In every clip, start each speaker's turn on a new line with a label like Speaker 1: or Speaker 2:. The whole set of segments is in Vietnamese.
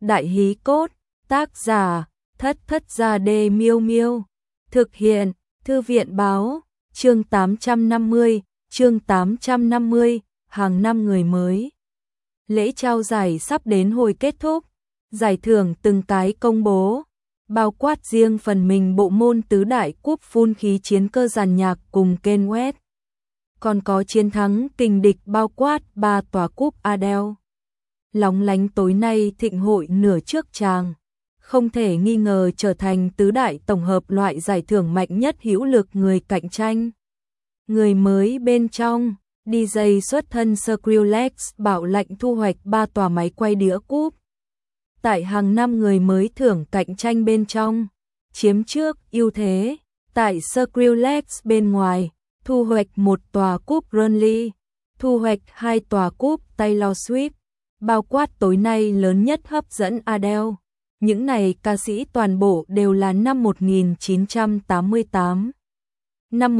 Speaker 1: Đại hí cốt, tác giả, Thất Thất Gia Đê Miêu Miêu. Thực hiện, Thư viện báo, chương 850, hàng năm người mới. Lễ trao giải sắp đến hồi kết thúc, giải thưởng từng cái công bố, bao quát riêng phần mình bộ môn tứ đại cúp phun khí chiến cơ giàn nhạc cùng Kanye West. Còn có chiến thắng kình địch bao quát 3 tòa cúp Adele. Lóng lánh tối nay thịnh hội nửa trước tràng, không thể nghi ngờ trở thành tứ đại tổng hợp loại giải thưởng mạnh nhất hữu lực người cạnh tranh. Người mới bên trong, DJ xuất thân Skrillex bảo lệnh thu hoạch 3 tòa máy quay đĩa cúp. Tại hàng năm người mới thưởng cạnh tranh bên trong, chiếm trước ưu thế, tại Skrillex bên ngoài, thu hoạch 1 tòa cúp Grammy, thu hoạch 2 tòa cúp Taylor Swift, bao quát tối nay lớn nhất hấp dẫn Adele. Những này ca sĩ toàn bộ đều là năm 1988. Năm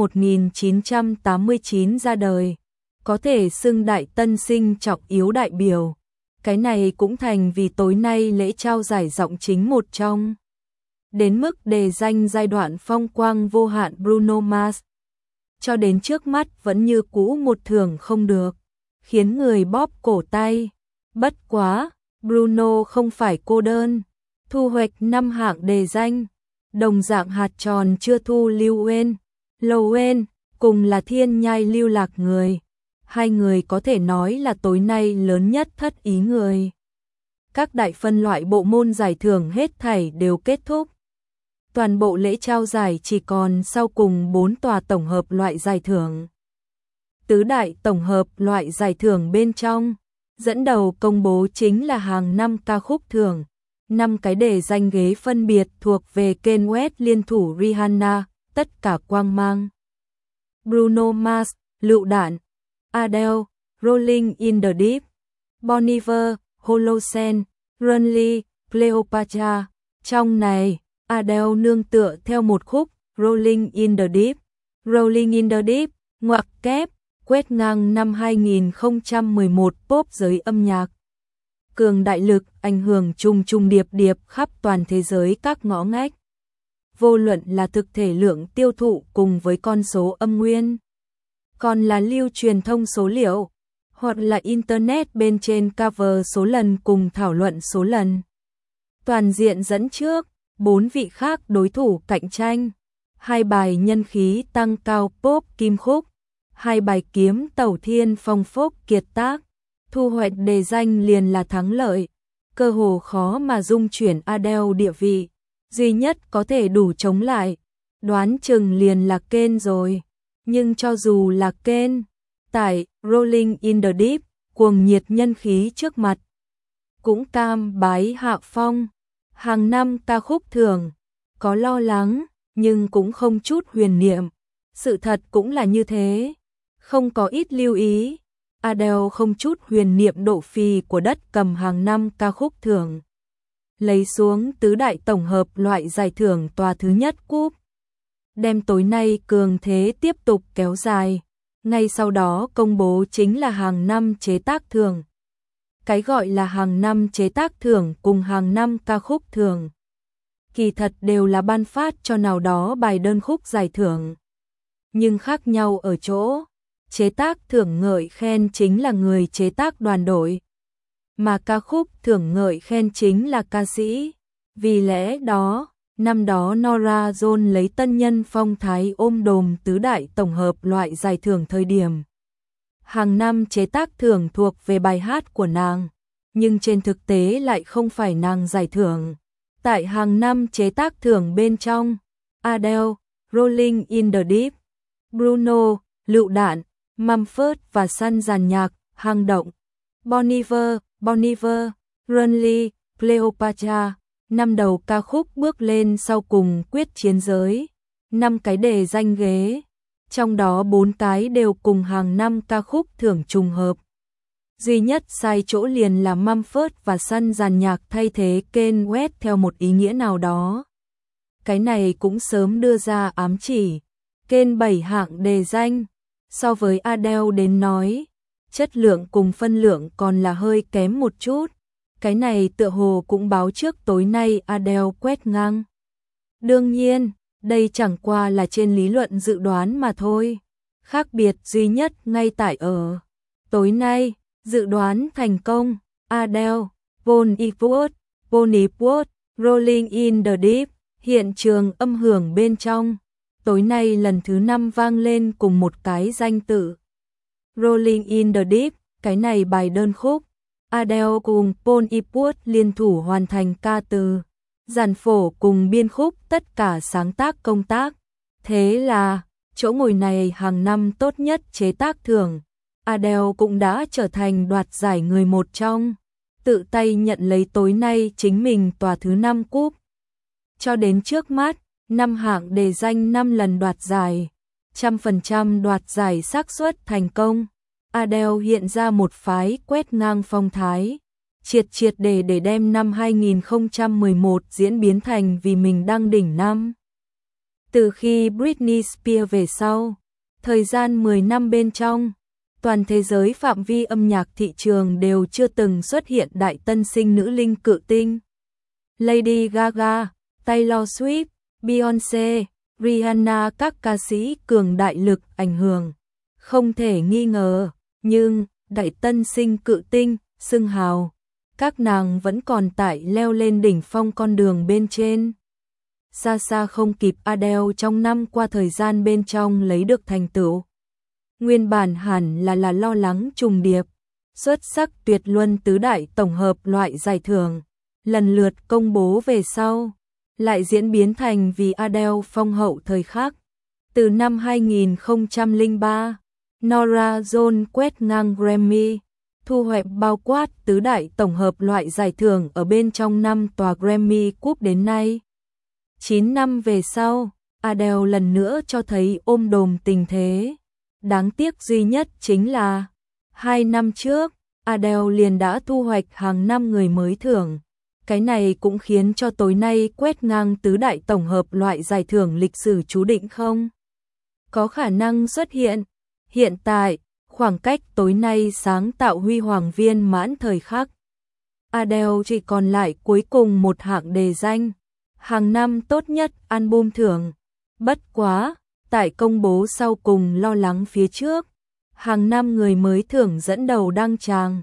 Speaker 1: 1989 ra đời, có thể xưng đại tân sinh trọng yếu đại biểu. Cái này cũng thành vì tối nay lễ trao giải giọng chính một trong. Đến mức đề danh giai đoạn phong quang vô hạn Bruno Mars. Cho đến trước mắt vẫn như cũ một thưởng không được, khiến người bóp cổ tay. Bất quá, Bruno không phải cô đơn, thu hoạch 5 hạng đề danh, đồng dạng hạt tròn chưa thu Lil Wayne, cùng là thiên nhai lưu lạc người. Hai người có thể nói là tối nay lớn nhất thất ý người. Các đại phân loại bộ môn giải thưởng hết thảy đều kết thúc. Toàn bộ lễ trao giải chỉ còn sau cùng 4 tòa tổng hợp loại giải thưởng. Tứ đại tổng hợp loại giải thưởng bên trong, dẫn đầu công bố chính là hàng năm ca khúc thưởng. 5 cái đề danh ghế phân biệt thuộc về Kanye West liên thủ Rihanna, tất cả quang mang. Bruno Mars, Lựu Đạn, Adele, Rolling in the Deep, Bon Iver, Holocene, Runly, Cleopatra. Trong này, Adele nương tựa theo một khúc Rolling in the Deep. Rolling in the Deep, ngoặc kép, quét ngang năm 2011 pop giới âm nhạc. Cường đại lực, ảnh hưởng trùng điệp khắp toàn thế giới các ngõ ngách. Vô luận là thực thể lượng tiêu thụ cùng với con số âm nguyên, còn là lưu truyền thông số liệu, hoặc là Internet bên trên cover số lần cùng thảo luận số lần. Toàn diện dẫn trước, 4 vị khác đối thủ cạnh tranh, 2 bài nhân khí tăng cao pop kim khúc, 2 bài kiếm tẩu thiên phong phúc kiệt tác, thu hoạch đề danh liền là thắng lợi, cơ hồ khó mà dung chuyển Adele địa vị, duy nhất có thể đủ chống lại, đoán chừng liền là Kane rồi. Nhưng cho dù là Kane, tại Rolling in the Deep, cuồng nhiệt nhân khí trước mặt, cũng cam bái hạ phong. Hàng năm ca khúc thưởng, có lo lắng, nhưng cũng không chút huyền niệm. Sự thật cũng là như thế, không có ít lưu ý. Adele không chút huyền niệm độ phì của đất cầm hàng năm ca khúc thưởng. Lấy xuống tứ đại tổng hợp loại giải thưởng tòa thứ nhất cúp. Đem tối nay cường thế tiếp tục kéo dài. Ngay sau đó công bố chính là hàng năm chế tác thưởng. Cái gọi là hàng năm chế tác thưởng cùng hàng năm ca khúc thưởng, kỳ thật đều là ban phát cho nào đó bài đơn khúc giải thưởng. Nhưng khác nhau ở chỗ, chế tác thưởng ngợi khen chính là người chế tác đoàn đội, mà ca khúc thưởng ngợi khen chính là ca sĩ. Vì lẽ đó, năm đó Norah Jones lấy tân nhân phong thái ôm đồm tứ đại tổng hợp loại giải thưởng thời điểm. Hàng năm chế tác thưởng thuộc về bài hát của nàng, nhưng trên thực tế lại không phải nàng giải thưởng. Tại hàng năm chế tác thưởng bên trong, Adele, Rolling in the Deep, Bruno, Lựu Đạn, Mumford và Sun dàn nhạc, hang động, Bon Iver, Runly, Cleopatra. Năm đầu ca khúc bước lên sau cùng quyết chiến giới, 5 cái đề danh ghế, trong đó 4 cái đều cùng hàng năm ca khúc thưởng trùng hợp. Duy nhất sai chỗ liền là Mumford và Sun dàn nhạc thay thế Kanye West theo một ý nghĩa nào đó. Cái này cũng sớm đưa ra ám chỉ, Kanye 7 hạng đề danh, so với Adele đến nói, chất lượng cùng phân lượng còn là hơi kém một chút. Cái này tựa hồ cũng báo trước tối nay Adele quét ngang. Đương nhiên, đây chẳng qua là trên lý luận dự đoán mà thôi. Khác biệt duy nhất ngay tại ở tối nay, dự đoán thành công, Adele, Bon Ivoire, Rolling in the Deep, hiện trường âm hưởng bên trong. Tối nay lần thứ 5 vang lên cùng một cái danh tự. Rolling in the Deep, cái này bài đơn khúc. Adele cùng Bon Ivoire liên thủ hoàn thành ca từ, giàn phổ cùng biên khúc tất cả sáng tác công tác. Thế là, chỗ ngồi này hàng năm tốt nhất chế tác thưởng. Adele cũng đã trở thành đoạt giải người một trong, tự tay nhận lấy tối nay chính mình tòa thứ 5 cúp. Cho đến trước mắt, 5 hạng đề danh 5 lần đoạt giải, 100% đoạt giải xác suất thành công. Adele hiện ra một phái quét ngang phong thái, triệt để đem năm 2011 diễn biến thành vì mình đang đỉnh năm. Từ khi Britney Spears về sau, thời gian 10 năm bên trong, toàn thế giới phạm vi âm nhạc thị trường đều chưa từng xuất hiện đại tân sinh nữ linh cự tinh. Lady Gaga, Taylor Swift, Beyoncé, Rihanna, các ca sĩ cường đại lực ảnh hưởng, không thể nghi ngờ, nhưng đại tân sinh cự tinh, xưng hào, các nàng vẫn còn tại leo lên đỉnh phong con đường bên trên. Xa xa không kịp Adele trong năm qua thời gian bên trong lấy được thành tựu. Nguyên bản hẳn là lo lắng trùng điệp, xuất sắc tuyệt luân tứ đại tổng hợp loại giải thưởng, lần lượt công bố về sau, lại diễn biến thành vì Adele phong hậu thời khắc. Từ năm 2003, Norah Jones quét ngang Grammy, thu hoạch bao quát tứ đại tổng hợp loại giải thưởng ở bên trong 5 tòa Grammy Cup đến nay. 9 năm về sau, Adele lần nữa cho thấy ôm đồm tình thế. Đáng tiếc duy nhất chính là 2 năm trước, Adele liền đã thu hoạch hàng năm người mới thưởng. Cái này cũng khiến cho tối nay quét ngang tứ đại tổng hợp loại giải thưởng lịch sử chú định không có khả năng xuất hiện. Hiện tại, khoảng cách tối nay sáng tạo huy hoàng viên mãn thời khắc. Adele chỉ còn lại cuối cùng một hạng đề danh, hàng năm tốt nhất album thưởng. Bất quá, tại công bố sau cùng lo lắng phía trước, hàng năm người mới thưởng dẫn đầu đăng tràng.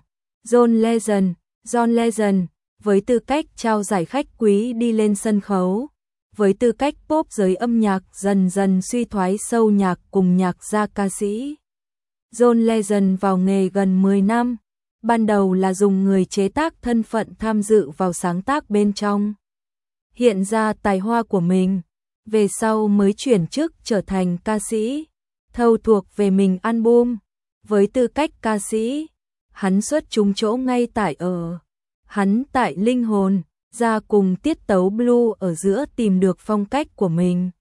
Speaker 1: John Legend, với tư cách trao giải khách quý đi lên sân khấu, với tư cách pop giới âm nhạc dần dần suy thoái sâu nhạc cùng nhạc gia ca sĩ. John Legend vào nghề gần 10 năm, ban đầu là dùng người chế tác thân phận tham dự vào sáng tác bên trong, hiện ra tài hoa của mình, về sau mới chuyển chức trở thành ca sĩ, thâu thuộc về mình album. Với tư cách ca sĩ, hắn xuất chúng chỗ ngay tại ở, hắn tại linh hồn, ra cùng tiết tấu blue ở giữa tìm được phong cách của mình.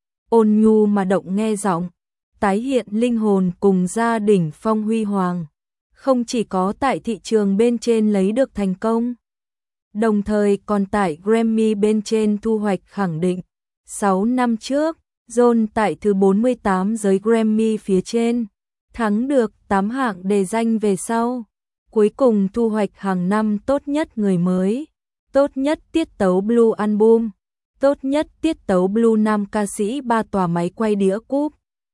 Speaker 1: Ôn nhu mà động nghe giọng, tái hiện linh hồn cùng gia đình phong huy hoàng, không chỉ có tại thị trường bên trên lấy được thành công, đồng thời còn tại Grammy bên trên thu hoạch khẳng định. 6 năm trước, John tại thứ 48 giới Grammy phía trên, thắng được 8 hạng đề danh về sau, cuối cùng thu hoạch hàng năm tốt nhất người mới, tốt nhất tiết tấu blue album, tốt nhất tiết tấu blue nam ca sĩ 3 tòa máy quay đĩa cúp.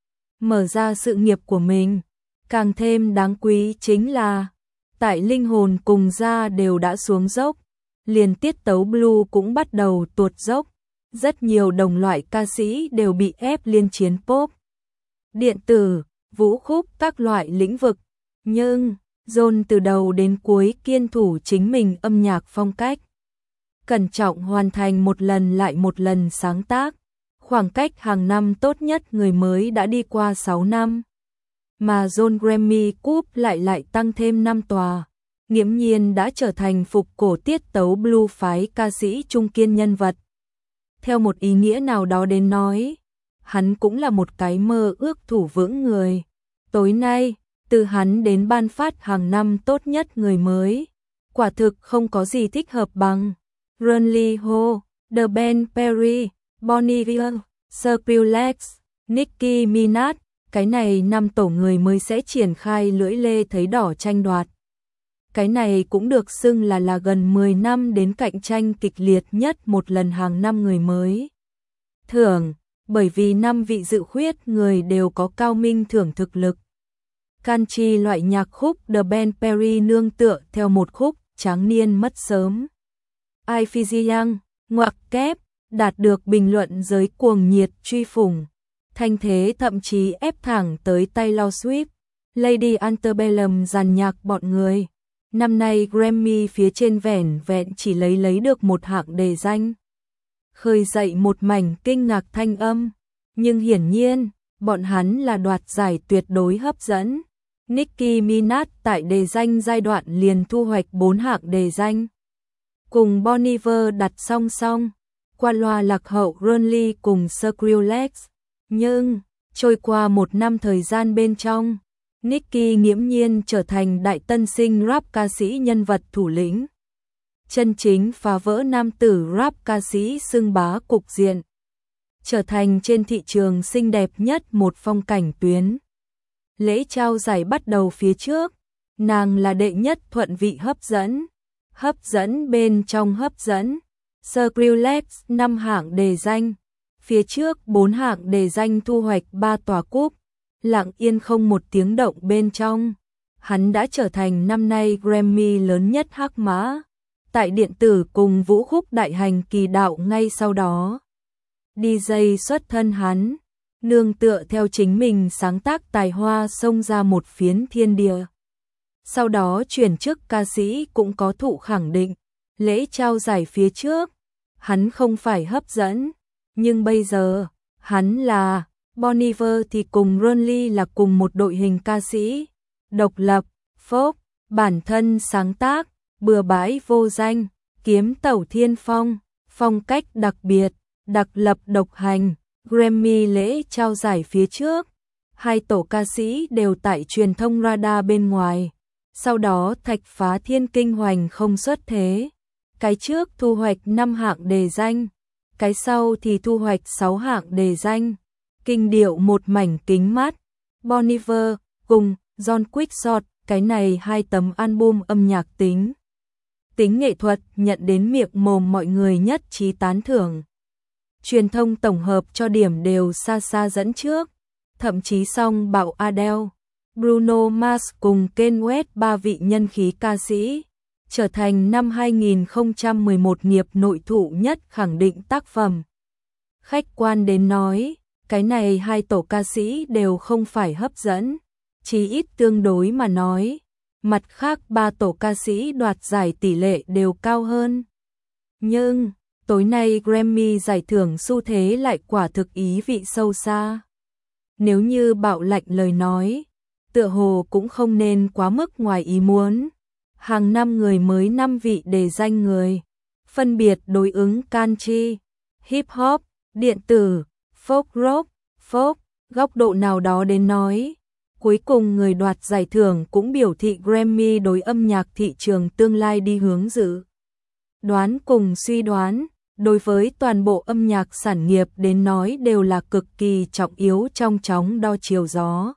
Speaker 1: Mở ra sự nghiệp của mình, càng thêm đáng quý chính là tại linh hồn cùng gia đều đã xuống dốc, liền tiết tấu blue cũng bắt đầu tuột dốc. Rất nhiều đồng loại ca sĩ đều bị ép liên chiến pop, điện tử, vũ khúc các loại lĩnh vực, nhưng John từ đầu đến cuối kiên thủ chính mình âm nhạc phong cách, cẩn trọng hoàn thành một lần lại một lần sáng tác. Khoảng cách hàng năm tốt nhất người mới đã đi qua 6 năm, mà John Grammy Cup lại tăng thêm 5 tòa, nghiễm nhiên đã trở thành phục cổ tiết tấu blue phái ca sĩ trung kiên nhân vật. Theo một ý nghĩa nào đó đến nói, hắn cũng là một cái mơ ước thủ vững người. Tối nay, từ hắn đến ban phát hàng năm tốt nhất người mới, quả thực không có gì thích hợp bằng Run Lee Ho, The Ben Perry, Bon Iver, Skrillex, Nicki Minaj. Cái này 5 tổ người mới sẽ triển khai lưỡi lê thấy đỏ tranh đoạt Cái này cũng được xưng là gần 10 năm đến cạnh tranh kịch liệt nhất một lần hàng năm người mới thưởng, bởi vì 5 vị dự khuyết người đều có cao minh thưởng thực lực. Kanchi loại nhạc khúc The Ben Perry nương tựa theo một khúc Tráng niên mất sớm. Ifejiang, ngoặc kép, đạt được bình luận giới cuồng nhiệt truy phủng. Thanh thế thậm chí ép thẳng tới Taylor Swift, Lady Antebellum dàn nhạc bọn người. Năm nay Grammy phía trên vẻn vẹn chỉ lấy được một hạng đề danh. Khơi dậy một mảnh kinh ngạc thanh âm. Nhưng hiển nhiên, bọn hắn là đoạt giải tuyệt đối hấp dẫn. Nicki Minaj tại đề danh giai đoạn liền thu hoạch 4 hạng đề danh. Cùng Bon Iver đặt song song, qua loa lạc hậu Run-Lee cùng Skrillex. Nhưng, trôi qua một năm thời gian bên trong, Nicki nghiễm nhiên trở thành đại tân sinh rap ca sĩ nhân vật thủ lĩnh. Chân chính phá vỡ nam tử rap ca sĩ xưng bá cục diện. Trở thành trên thị trường xinh đẹp nhất một phong cảnh tuyến. Lễ trao giải bắt đầu phía trước, nàng là đệ nhất thuận vị hấp dẫn bên trong hấp dẫn. Skrillex 5 hạng đề danh, phía trước 4 hạng đề danh thu hoạch 3 tòa cúp, lặng yên không một tiếng động bên trong. Hắn đã trở thành năm nay Grammy lớn nhất hắc mã, tại điện tử cùng vũ khúc đại hành kỳ đạo ngay sau đó. DJ xuất thân hắn, nương tựa theo chính mình sáng tác tài hoa xông ra một phiến thiên địa. Sau đó chuyển chức ca sĩ cũng có thụ khẳng định, lễ trao giải phía trước, hắn không phải hấp dẫn, nhưng bây giờ, hắn là, Bon Iver thì cùng Run-Lee là cùng một đội hình ca sĩ, độc lập, folk, bản thân sáng tác, bừa bãi vô danh, kiếm tẩu thiên phong, phong cách đặc biệt, đặc lập độc hành. Grammy lễ trao giải phía trước, hai tổ ca sĩ đều tại truyền thông radar bên ngoài. Sau đó Thạch Phá Thiên kinh hoành không xuất thế. Cái trước thu hoạch 5 hạng đề danh, cái sau thì thu hoạch 6 hạng đề danh. Kinh điệu một mảnh kính mắt. Bon Iver cùng John Quickshot, cái này 2 tấm album âm nhạc tính nghệ thuật nhận đến miệng mồm mọi người nhất trí tán thưởng. Truyền thông tổng hợp cho điểm đều xa xa dẫn trước, thậm chí song bạo Adele, Bruno Mars cùng Kanye West 3 vị nhân khí ca sĩ, trở thành năm 2011 nghiệp nội thụ nhất khẳng định tác phẩm. Khách quan đến nói, cái này 2 tổ ca sĩ đều không phải hấp dẫn, chỉ ít tương đối mà nói, mặt khác 3 tổ ca sĩ đoạt giải tỷ lệ đều cao hơn. Nhưng tối nay Grammy giải thưởng xu thế lại quả thực ý vị sâu xa. Nếu như bạo lạnh lời nói, tựa hồ cũng không nên quá mức ngoài ý muốn. Hàng năm người mới 5 vị đề danh người, phân biệt đối ứng country, hip hop, điện tử, folk rock, folk, góc độ nào đó đến nói. Cuối cùng người đoạt giải thưởng cũng biểu thị Grammy đối âm nhạc thị trường tương lai đi hướng dự đoán cùng suy đoán. Đối với toàn bộ âm nhạc sản nghiệp đến nói đều là cực kỳ trọng yếu trong chóng đo chiều gió.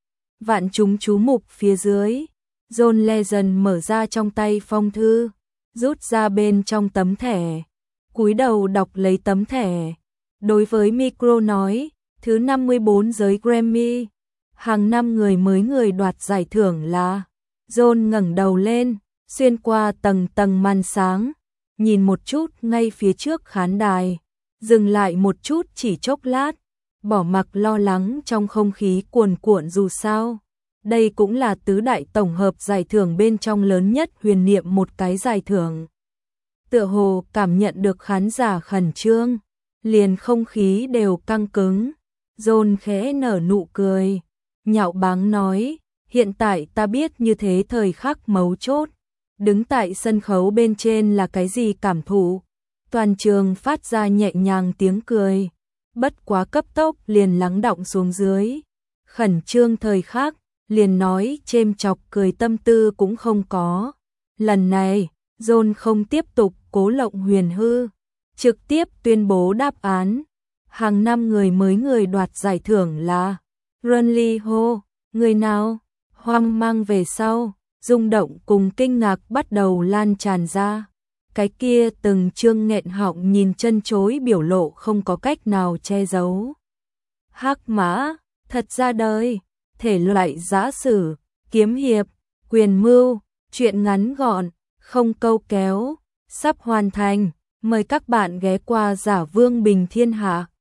Speaker 1: Vạn chúng chú mục phía dưới, John Legend mở ra trong tay phong thư, rút ra bên trong tấm thẻ, cúi đầu đọc lấy tấm thẻ. Đối với micro nói, thứ 54 giới Grammy, hàng năm người mới người đoạt giải thưởng là. John ngẩng đầu lên, xuyên qua tầng tầng màn sáng. Nhìn một chút ngay phía trước khán đài, dừng lại một chút chỉ chốc lát, bỏ mặc lo lắng trong không khí cuồn cuộn dù sao. Đây cũng là tứ đại tổng hợp giải thưởng bên trong lớn nhất huyền niệm một cái giải thưởng. Tựa hồ cảm nhận được khán giả khẩn trương, liền không khí đều căng cứng. John khẽ nở nụ cười, nhạo báng nói, hiện tại ta biết như thế thời khắc mấu chốt. Đứng tại sân khấu bên trên là cái gì cảm thụ? Toàn trường phát ra nhẹ nhàng tiếng cười, bất quá cấp tốc liền lắng đọng xuống dưới. Khẩn trương thời khắc, liền nói chêm chọc cười tâm tư cũng không có. Lần này, John không tiếp tục cố lộng huyền hư, trực tiếp tuyên bố đáp án. Hàng năm người mới người đoạt giải thưởng là Run-Lee Ho, người nào? Hoang mang về sau. rung động cùng kinh ngạc bắt đầu lan tràn ra. Cái kia từng trương nghẹn họng nhìn chân chối biểu lộ không có cách nào che giấu. Hắc Mã, thật ra đời, thể loại giã sử, kiếm hiệp, quyền mưu, truyện ngắn gọn, không câu kéo, sắp hoàn thành. Mời các bạn ghé qua Giả Vương Bình Thiên Hạ.